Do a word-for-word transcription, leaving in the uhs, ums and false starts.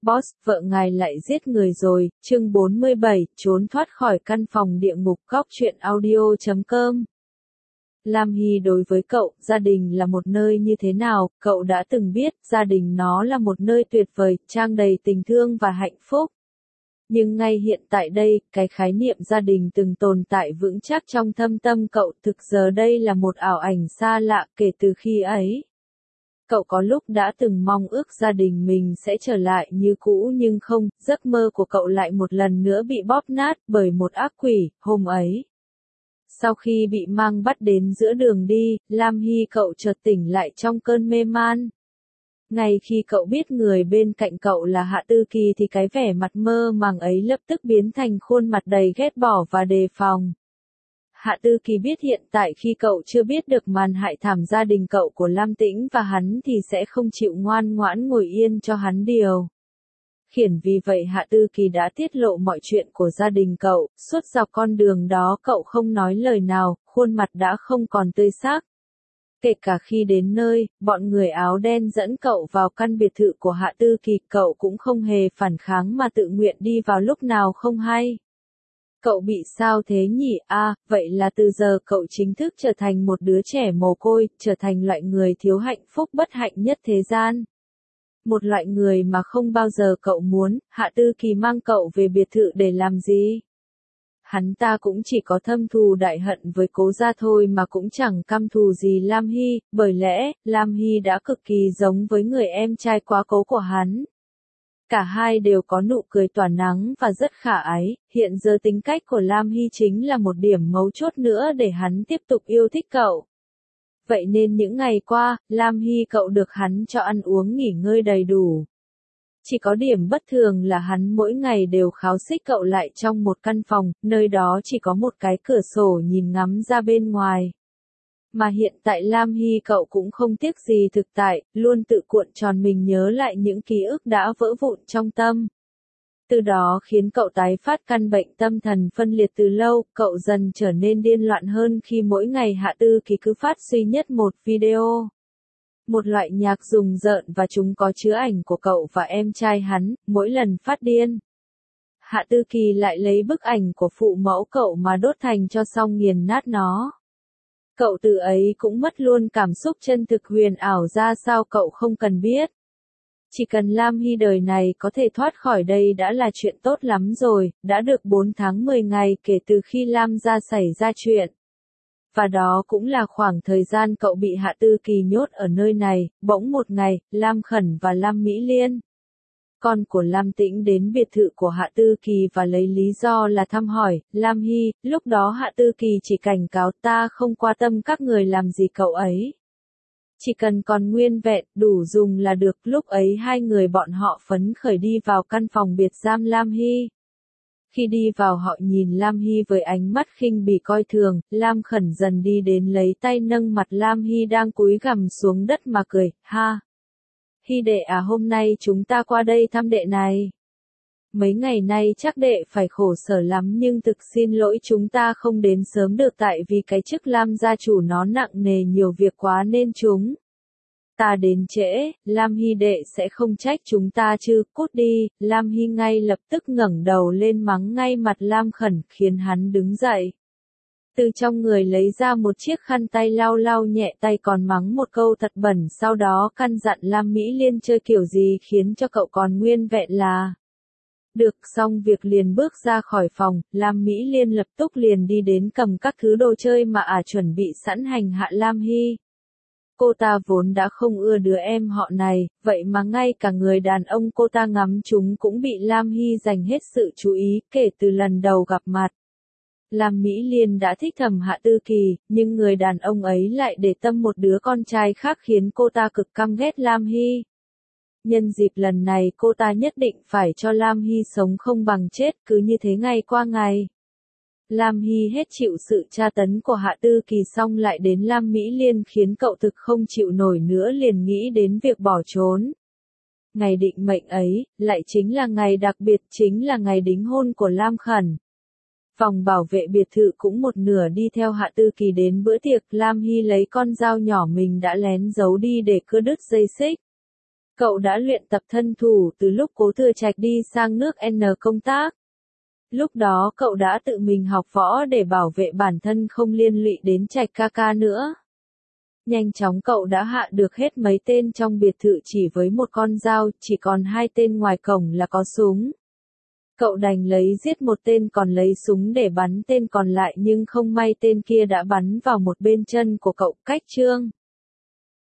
Boss, vợ ngài lại giết người rồi, chương bốn mươi bảy, trốn thoát khỏi căn phòng địa ngục. Góc truyện audio chấm com. Lam Hy đối với cậu, gia đình là một nơi như thế nào, cậu đã từng biết, gia đình nó là một nơi tuyệt vời, trang đầy tình thương và hạnh phúc. Nhưng ngay hiện tại đây, cái khái niệm gia đình từng tồn tại vững chắc trong thâm tâm cậu, thực giờ đây là một ảo ảnh xa lạ kể từ khi ấy. Cậu có lúc đã từng mong ước gia đình mình sẽ trở lại như cũ nhưng không, giấc mơ của cậu lại một lần nữa bị bóp nát bởi một ác quỷ, hôm ấy. Sau khi bị mang bắt đến giữa đường đi, Lam Hy cậu chợt tỉnh lại trong cơn mê man. Ngay khi cậu biết người bên cạnh cậu là Hạ Tư Kỳ thì cái vẻ mặt mơ màng ấy lập tức biến thành khuôn mặt đầy ghét bỏ và đề phòng. Hạ Tư Kỳ biết hiện tại khi cậu chưa biết được màn hại thảm gia đình cậu của Lam Tĩnh và hắn thì sẽ không chịu ngoan ngoãn ngồi yên cho hắn điều khiển, vì vậy Hạ Tư Kỳ đã tiết lộ mọi chuyện của gia đình cậu. Suốt dọc con đường đó cậu không nói lời nào, khuôn mặt đã không còn tươi sắc. Kể cả khi đến nơi, bọn người áo đen dẫn cậu vào căn biệt thự của Hạ Tư Kỳ, cậu cũng không hề phản kháng mà tự nguyện đi vào lúc nào không hay. Cậu bị sao thế nhỉ? À, vậy là từ giờ cậu chính thức trở thành một đứa trẻ mồ côi, trở thành loại người thiếu hạnh phúc bất hạnh nhất thế gian. Một loại người mà không bao giờ cậu muốn. Hạ Tư Kỳ mang cậu về biệt thự để làm gì? Hắn ta cũng chỉ có thâm thù đại hận với Cố gia thôi mà cũng chẳng căm thù gì Lam Hy, bởi lẽ, Lam Hy đã cực kỳ giống với người em trai quá cố của hắn. Cả hai đều có nụ cười tỏa nắng và rất khả ái, hiện giờ tính cách của Lam Hy chính là một điểm mấu chốt nữa để hắn tiếp tục yêu thích cậu. Vậy nên những ngày qua, Lam Hy cậu được hắn cho ăn uống nghỉ ngơi đầy đủ. Chỉ có điểm bất thường là hắn mỗi ngày đều kháo xích cậu lại trong một căn phòng, nơi đó chỉ có một cái cửa sổ nhìn ngắm ra bên ngoài. Mà hiện tại Lam Hy cậu cũng không tiếc gì thực tại, luôn tự cuộn tròn mình nhớ lại những ký ức đã vỡ vụn trong tâm. Từ đó khiến cậu tái phát căn bệnh tâm thần phân liệt từ lâu, cậu dần trở nên điên loạn hơn khi mỗi ngày Hạ Tư Kỳ cứ phát duy nhất một video. Một loại nhạc rùng rợn và chúng có chứa ảnh của cậu và em trai hắn, mỗi lần phát điên. Hạ Tư Kỳ lại lấy bức ảnh của phụ mẫu cậu mà đốt thành tro xong nghiền nát nó. Cậu từ ấy cũng mất luôn cảm xúc chân thực huyền ảo ra sao cậu không cần biết. Chỉ cần Lam Hy đời này có thể thoát khỏi đây đã là chuyện tốt lắm rồi, đã được bốn tháng mười ngày kể từ khi Lam gia xảy ra chuyện. Và đó cũng là khoảng thời gian cậu bị Hạ Tư Kỳ nhốt ở nơi này. Bỗng một ngày, Lam Khẩn và Lam Mỹ Liên, con của Lam Tĩnh, đến biệt thự của Hạ Tư Kỳ và lấy lý do là thăm hỏi Lam Hy. Lúc đó Hạ Tư Kỳ chỉ cảnh cáo ta không quan tâm các người làm gì cậu ấy. Chỉ cần còn nguyên vẹn, đủ dùng là được. Lúc ấy hai người bọn họ phấn khởi đi vào căn phòng biệt giam Lam Hy. Khi đi vào họ nhìn Lam Hy với ánh mắt khinh bỉ coi thường, Lam Khẩn dần đi đến lấy tay nâng mặt Lam Hy đang cúi gằm xuống đất mà cười, ha. Hy đệ à, hôm nay chúng ta qua đây thăm đệ này. Mấy ngày nay chắc đệ phải khổ sở lắm nhưng thực xin lỗi chúng ta không đến sớm được tại vì cái chức Lam gia chủ nó nặng nề nhiều việc quá nên chúng ta đến trễ. Lam Hy đệ sẽ không trách chúng ta chứ, cút đi. Lam Hy ngay lập tức ngẩng đầu lên mắng ngay mặt Lam Khẩn khiến hắn đứng dậy. Từ trong người lấy ra một chiếc khăn tay lau lau nhẹ tay còn mắng một câu thật bẩn, sau đó căn dặn Lam Mỹ Liên chơi kiểu gì khiến cho cậu còn nguyên vẹn là được. Xong việc liền bước ra khỏi phòng, Lam Mỹ Liên lập tức liền đi đến cầm các thứ đồ chơi mà ả à chuẩn bị sẵn hành hạ Lam Hy. Cô ta vốn đã không ưa đứa em họ này, vậy mà ngay cả người đàn ông cô ta ngắm chúng cũng bị Lam Hy dành hết sự chú ý. Kể từ lần đầu gặp mặt, Lam Mỹ Liên đã thích thầm Hạ Tư Kỳ, nhưng người đàn ông ấy lại để tâm một đứa con trai khác khiến cô ta cực căm ghét Lam Hy. Nhân dịp lần này cô ta nhất định phải cho Lam Hy sống không bằng chết. Cứ như thế ngày qua ngày, Lam Hy hết chịu sự tra tấn của Hạ Tư Kỳ xong lại đến Lam Mỹ Liên khiến cậu thực không chịu nổi nữa, liền nghĩ đến việc bỏ trốn. Ngày định mệnh ấy, lại chính là ngày đặc biệt, chính là ngày đính hôn của Lam Khẩn. Phòng bảo vệ biệt thự cũng một nửa đi theo Hạ Tư Kỳ đến bữa tiệc. Lam Hy lấy con dao nhỏ mình đã lén giấu đi để cưa đứt dây xích. Cậu đã luyện tập thân thủ từ lúc Cố Thừa Trạch đi sang nước N công tác. Lúc đó cậu đã tự mình học võ để bảo vệ bản thân không liên lụy đến Trạch ca ca nữa. Nhanh chóng cậu đã hạ được hết mấy tên trong biệt thự chỉ với một con dao, chỉ còn hai tên ngoài cổng là có súng. Cậu đành lấy giết một tên còn lấy súng để bắn tên còn lại nhưng không may tên kia đã bắn vào một bên chân của cậu, cách Trương